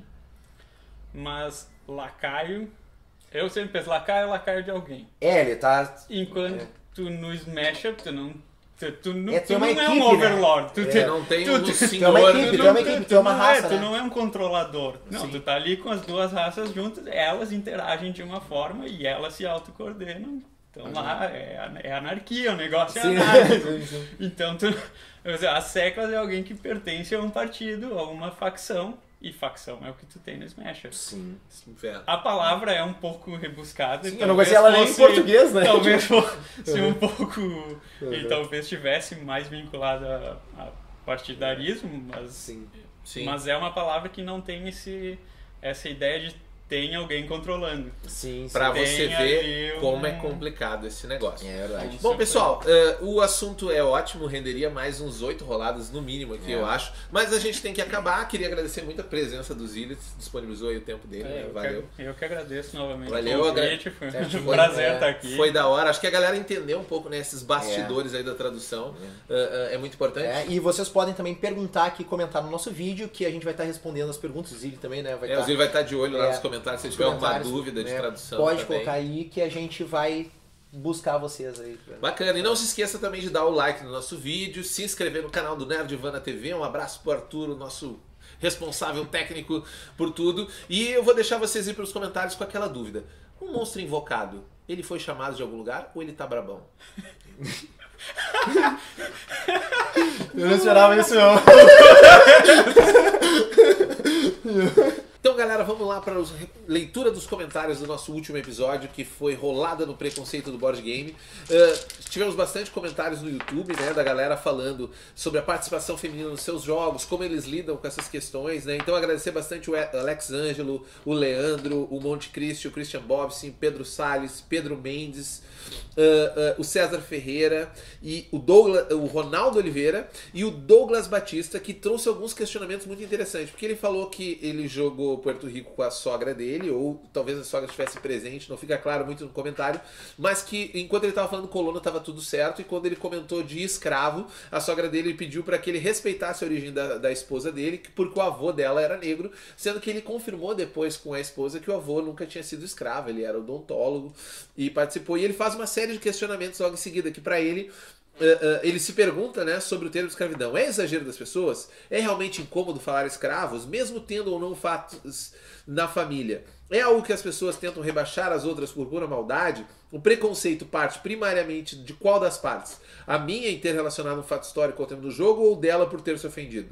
mas lacaio... Eu sempre penso, lacaio é lacaio de alguém. Ele tá... Enquanto tu no Smash Up, tu não equipe, é um overlord. Né? Não tem um senhor... Tu é uma equipe, tu é uma raça, Tu não é um controlador. Não, tu tá ali com as duas raças juntas, elas interagem de uma forma e elas se autocoordenam. Então lá é anarquia, o negócio é anarquia. Então a Seclas é alguém que pertence a um partido, a uma facção, e facção é o que tu tem no Smash. Sim. A palavra é um pouco rebuscada. Sim, eu não conheci ela nem em português, né? Talvez fosse um pouco... E talvez estivesse mais vinculada a partidarismo, mas... Sim. Mas é uma palavra que não tem essa ideia de tem alguém controlando. Sim. Pra você ver como é complicado esse negócio. É verdade. Bom, pessoal, o assunto é ótimo, renderia mais uns 8 roladas no mínimo aqui, eu acho. Mas a gente tem que acabar. Queria agradecer muito a presença do Zillit, disponibilizou aí o tempo dele, né? Valeu. Eu que agradeço novamente. Valeu, foi um prazer estar aqui. Foi da hora. Acho que a galera entendeu um pouco, né, esses bastidores aí da tradução. É muito importante. E vocês podem também perguntar aqui, comentar no nosso vídeo, que a gente vai estar respondendo as perguntas. O Zillit também, né? O Zillit vai estar de olho lá nos comentários. Se tiver alguma dúvida de tradução, pode colocar aí que a gente vai buscar vocês aí. Bacana. E não se esqueça também de dar o like no nosso vídeo, se inscrever no canal do Nerdvana TV. Um abraço pro Arturo, nosso responsável técnico por tudo. E eu vou deixar vocês ir para os comentários com aquela dúvida. Um monstro invocado, ele foi chamado de algum lugar ou ele tá brabão? Eu não esperava isso, não. Então, galera, vamos lá para a leitura dos comentários do nosso último episódio, que foi Rolada no Preconceito do Board Game. Tivemos bastante comentários no YouTube, né, da galera falando sobre a participação feminina nos seus jogos, como eles lidam com essas questões, né? Então, agradecer bastante o Alex Ângelo, o Leandro, o Monte Cristi, o Christian Bobson, Pedro Salles, Pedro Mendes, o César Ferreira e o Ronaldo Oliveira e o Douglas Batista, que trouxe alguns questionamentos muito interessantes, porque ele falou que ele jogou Puerto Rico com a sogra dele, ou talvez a sogra estivesse presente, não fica claro muito no comentário, mas que enquanto ele estava falando colono estava tudo certo, e quando ele comentou de escravo, a sogra dele pediu para que ele respeitasse a origem da esposa dele, porque o avô dela era negro, sendo que ele confirmou depois com a esposa que o avô nunca tinha sido escravo, ele era odontólogo e participou, e ele faz uma série de questionamentos logo em seguida, que para ele se pergunta, né, sobre o termo escravidão. É exagero das pessoas? É realmente incômodo falar escravos, mesmo tendo ou não fatos na família? É algo que as pessoas tentam rebaixar as outras por pura maldade? O preconceito parte primariamente de qual das partes? A minha em ter relacionado um fato histórico ao tema do jogo, ou dela por ter se ofendido?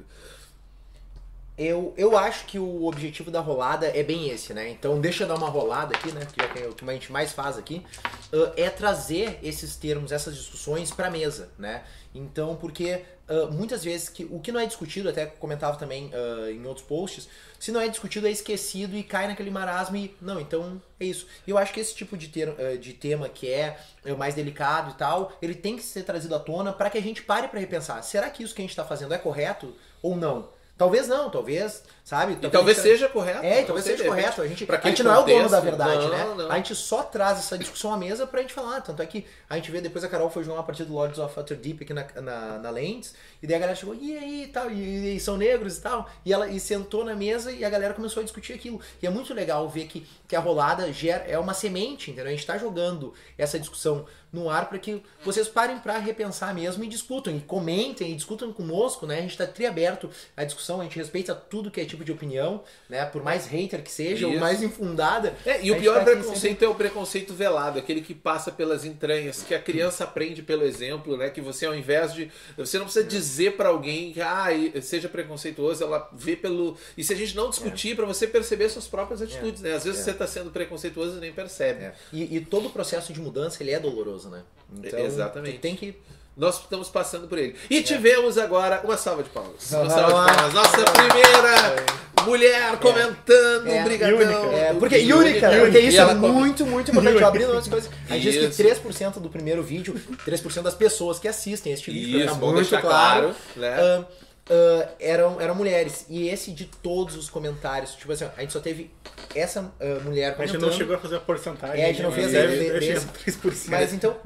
Eu acho que o objetivo da rolada é bem esse, né? Então deixa eu dar uma rolada aqui, né? Que é o que a gente mais faz aqui. É trazer esses termos, essas discussões pra mesa, né? Então, porque muitas vezes o que não é discutido, até comentava também em outros posts, se não é discutido é esquecido e cai naquele marasmo e... Não, então é isso. E eu acho que esse tipo de tema que é mais delicado e tal, ele tem que ser trazido à tona para que a gente pare pra repensar. Será que isso que a gente tá fazendo é correto ou não? Talvez não, talvez, sabe? Talvez seja correto. Talvez seja correto. A gente não é o dono da verdade, né? Não. A gente só traz essa discussão à mesa pra gente falar. Tanto é que a gente vê, depois a Carol foi jogar uma partida do Lords of Waterdeep aqui na Lentes, e daí a galera chegou, e aí, tal, e são negros e tal, e sentou na mesa e a galera começou a discutir aquilo. E é muito legal ver que a rolada é uma semente, entendeu? A gente tá jogando essa discussão no ar para que vocês parem para repensar mesmo e discutam, e comentem, e discutam conosco, né? A gente está triaberto à discussão, a gente respeita tudo que é tipo de opinião, né? Por mais hater que seja, ou mais infundada. E o pior preconceito é o preconceito velado, aquele que passa pelas entranhas, que a criança aprende pelo exemplo, né? Que você, ao invés de... Você não precisa dizer para alguém que seja preconceituoso, ela vê pelo... E se a gente não discutir, para você perceber suas próprias atitudes, né? Às vezes você está sendo preconceituoso e nem percebe. E todo o processo de mudança, ele é doloroso, né? Então, exatamente. Tem que... Nós estamos passando por ele. E tivemos agora uma salva de palmas. Uma salva de palmas. Nossa primeira mulher comentando, brigadão. Porque única, porque isso é muito, muito importante. Eu abrindo outras coisas. A gente diz que 3% do primeiro vídeo, 3% das pessoas que assistem este vídeo, isso, vamos deixar claro, né? Eram mulheres. E esse de todos os comentários, tipo assim, a gente só teve essa mulher comentando. A gente não chegou a fazer a porcentagem. A gente não fez desse. 3%. Mas então,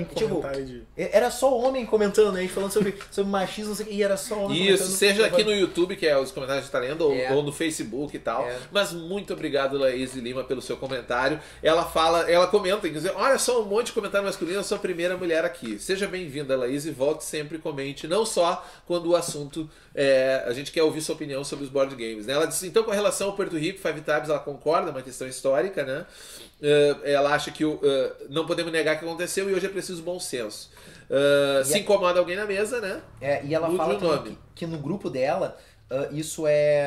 era só homem comentando, né? A gente falando sobre machismo, e era só homem comentando. Isso, seja aqui no YouTube, que é os comentários de talento, ou no Facebook e tal. Mas muito obrigado, Laís Lima, pelo seu comentário. Ela comenta, quer dizer, olha só um monte de comentário masculino, eu sou a primeira mulher aqui. Seja bem-vinda, Laís, e volte sempre, comente, não só quando o assunto a gente quer ouvir sua opinião sobre os board games, né? Ela disse, então, com relação ao Puerto Rico, Five Tribes, ela concorda, é uma questão histórica, né? Ela acha que não podemos negar que aconteceu e hoje é preciso bom senso. Se incomoda alguém na mesa, né? E ela fala também que no grupo dela, isso é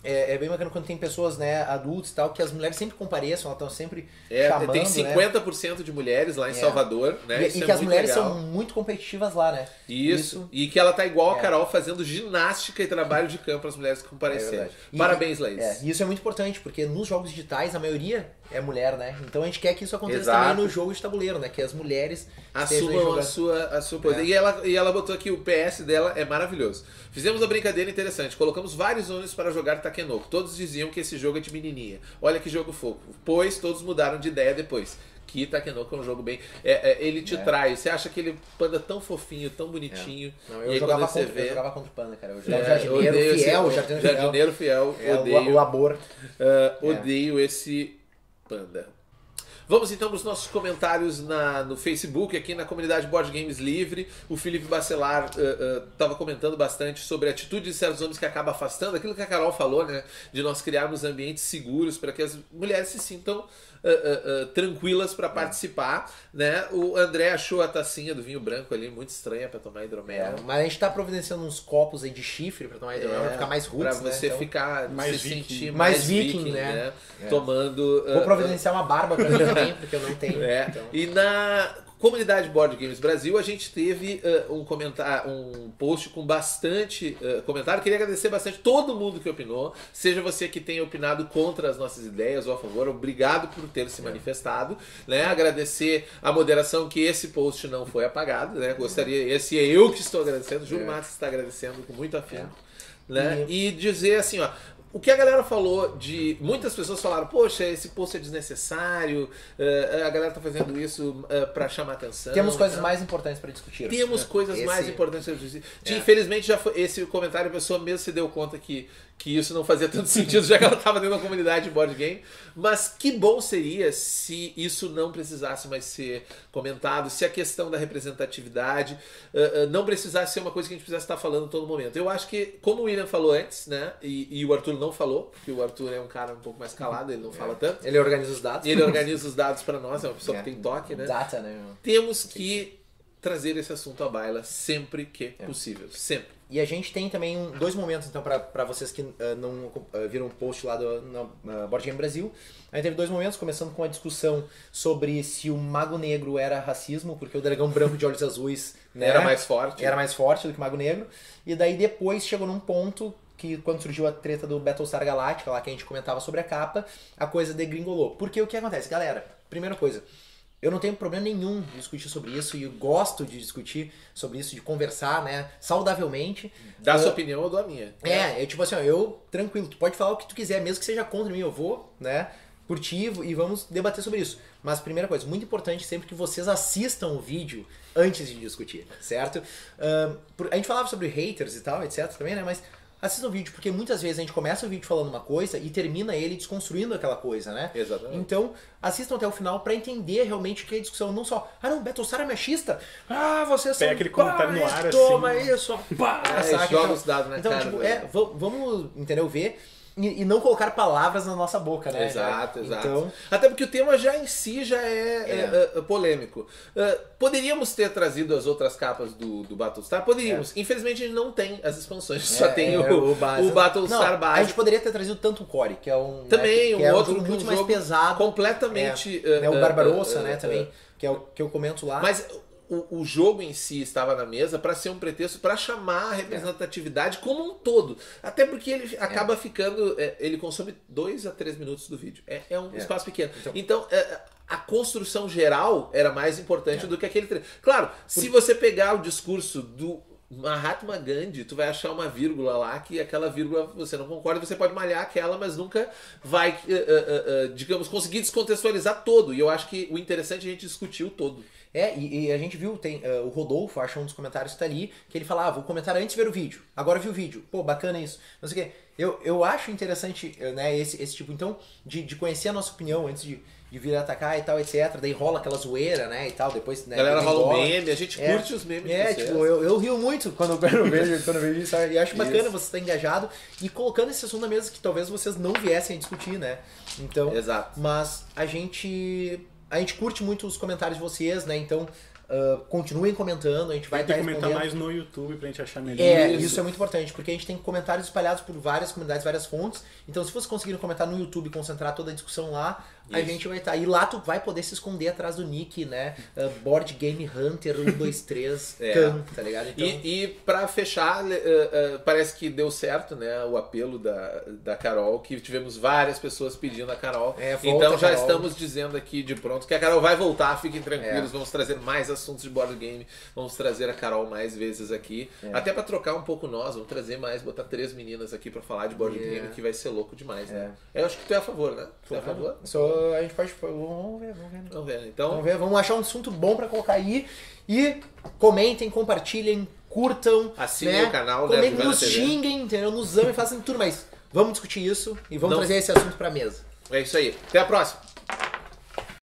é bem bacana quando tem pessoas, né, adultos e tal, que as mulheres sempre compareçam, elas estão sempre É, chamando, tem né? 50% de mulheres lá em Salvador, né? E Isso é que as muito mulheres legal. são muito competitivas lá, né? Isso. E que ela tá igual a É. Carol fazendo ginástica e trabalho de campo as mulheres que compareceram. verdade. Parabéns, Laís. E isso é muito importante, porque nos jogos digitais a maioria é mulher, né? Então a gente quer que isso aconteça Exato. também no jogo de tabuleiro, né? Que as mulheres estejam aí Assumam a jogando. sua coisa. É. E ela botou aqui, o PS dela é maravilhoso. Fizemos uma brincadeira interessante. Colocamos vários ônibus para jogar Takenoko. Todos diziam que esse jogo é de menininha. Olha que jogo fofo. Pois todos mudaram de ideia depois. Que Takenoko é um jogo bem... ele te trai. Você acha aquele panda tão fofinho, tão bonitinho. Não, E eu aí jogava quando você contra, vê... eu jogava contra o panda, cara. Eu É, jogava jardineiro odeio fiel, esse- jardineiro fiel. fiel. Odeio. O labor. Odeio esse panda. Vamos então para os nossos comentários no Facebook, aqui na comunidade Board Games Livre. O Felipe Bacelar estava comentando bastante sobre a atitude de certos homens que acaba afastando, aquilo que a Carol falou, né? De nós criarmos ambientes seguros para que as mulheres se sintam tranquilas para participar, né? O André achou a tacinha do vinho branco ali muito estranha para tomar hidromel. Mas a gente tá providenciando uns copos aí de chifre pra tomar hidromel, pra ficar mais roots, pra né? você Então, ficar mais se viking. sentir Mais viking, né? Tomando. vou providenciar uma barba pra mim também, porque eu não tenho. Então. E na comunidade Board Games Brasil a gente teve um post com bastante comentário. Queria agradecer bastante todo mundo que opinou, seja você que tenha opinado contra as nossas ideias ou a favor, obrigado por ter se manifestado, né? Agradecer a moderação que esse post não foi apagado, né? Gostaria, esse é eu que estou agradecendo, Júlio Matos está agradecendo com muito afinco, né? E dizer assim, ó, o que a galera falou de... Muitas pessoas falaram, poxa, esse post é desnecessário, a galera tá fazendo isso pra chamar atenção. Temos coisas mais importantes pra discutir. Temos coisas Esse- mais importantes pra discutir. Infelizmente, já foi, esse comentário, a pessoa mesmo se deu conta que isso não fazia tanto sentido, já que ela estava dentro da comunidade de board game. Mas que bom seria se isso não precisasse mais ser comentado, se a questão da representatividade não precisasse ser uma coisa que a gente precisasse estar falando todo momento. Eu acho que, como o William falou antes, né, e o Arthur não falou, porque o Arthur é um cara um pouco mais calado, ele não fala tanto. Ele organiza os dados. Ele organiza os dados para nós, é uma pessoa que tem toque, né? Data, né? Temos que trazer esse assunto à baila sempre que possível. Sempre. E a gente tem também dois momentos, então, pra vocês que não viram o post lá do Board Game Brasil. A gente teve dois momentos, começando com a discussão sobre se o Mago Negro era racismo, porque o dragão branco de olhos azuis, né, Era mais forte. Era mais forte do que o Mago Negro. E daí depois chegou num ponto que, quando surgiu a treta do Battlestar Galactica, lá que a gente comentava sobre a capa, a coisa degringolou. Porque o que acontece, galera? Primeira coisa, eu não tenho problema nenhum de discutir sobre isso e eu gosto de discutir sobre isso, de conversar, né, saudavelmente. Dá a sua opinião ou dou a minha. É tipo assim, ó, eu, tranquilo, tu pode falar o que tu quiser, mesmo que seja contra mim, eu vou, né, curtir e vamos debater sobre isso. Mas primeira coisa, muito importante sempre que vocês assistam o vídeo antes de discutir, certo? A gente falava sobre haters e tal, etc também, né, mas assistam o vídeo, porque muitas vezes a gente começa o vídeo falando uma coisa e termina ele desconstruindo aquela coisa, né? Exatamente. Então, assistam até o final pra entender realmente o que é a discussão. Não só, não, Battlestar é machista. Vocês são... Pega aquele comentário no ar, toma assim. isso, pá, saca? joga os dados na então, cara, tipo, né? vamos, entendeu, ver e não colocar palavras na nossa boca, né? Exato. Então, Até porque o tema já em si já é polêmico. Poderíamos ter trazido as outras capas do Battlestar? Poderíamos. Infelizmente a gente não tem as expansões, só tem o Battlestar não, básico. a gente poderia ter trazido tanto o Core, que é um... Também, né, que um é outro jogo muito um mais jogo pesado. completamente... né, o Barbarossa, né, também, que é o que eu comento lá. Mas o jogo em si estava na mesa para ser um pretexto para chamar a representatividade como um todo. Até porque ele acaba ficando... ele consome 2 a 3 minutos do vídeo. É um espaço pequeno. Então a construção geral era mais importante do que aquele trecho. Claro, se você pegar o discurso do Mahatma Gandhi, tu vai achar uma vírgula lá que aquela vírgula você não concorda, você pode malhar aquela, mas nunca vai, digamos, conseguir descontextualizar todo. E eu acho que o interessante é a gente discutir o todo. E a gente viu, tem o Rodolfo, acho um dos comentários que tá ali, que ele fala, vou comentar antes de ver o vídeo. Agora vi o vídeo. Pô, bacana isso. Não sei o quê. Eu acho interessante, né, esse tipo, então, de conhecer a nossa opinião antes de vir atacar e tal, etc. Daí rola aquela zoeira, né, e tal, depois, né... A galera rola o meme, a gente curte os memes de vocês. Tipo, eu rio muito quando eu vejo isso, e acho bacana você estar engajado e colocando esse assunto na mesa que talvez vocês não viessem a discutir, né? Então, Exato. mas a gente curte muito os comentários de vocês, né? Então, continuem comentando, a gente vai Vai ter estar que comentar respondendo. mais no YouTube pra gente achar melhor. Isso é muito importante, porque a gente tem comentários espalhados por várias comunidades, várias fontes. Então, se vocês conseguirem comentar no YouTube e concentrar toda a discussão lá, a Isso. gente vai estar. E lá tu vai poder se esconder atrás do nick, né? Board Game Hunter 123 Can, tá ligado? Então, E pra fechar, parece que deu certo, né? O apelo da Carol, que tivemos várias pessoas pedindo a Carol. Volta, Então já Carol. estamos dizendo aqui de pronto que a Carol vai voltar, fiquem tranquilos, vamos trazer mais assuntos de board game, vamos trazer a Carol mais vezes aqui. Até pra trocar um pouco nós, vamos trazer mais, botar 3 meninas aqui pra falar de board game, que vai ser louco demais, né? Eu acho que tu é a favor, né? Tu é a favor? a gente pode. Vamos ver. Vamos ver. Então, Vamos ver, vamos achar um assunto bom pra colocar aí. E comentem, compartilhem, curtam. Assinem o canal, né? Comentem, Giovanna nos TV. xinguem, entendeu? Nos amem, façam tudo, mas vamos discutir isso e vamos Não. trazer esse assunto pra mesa. é isso aí. Até a próxima!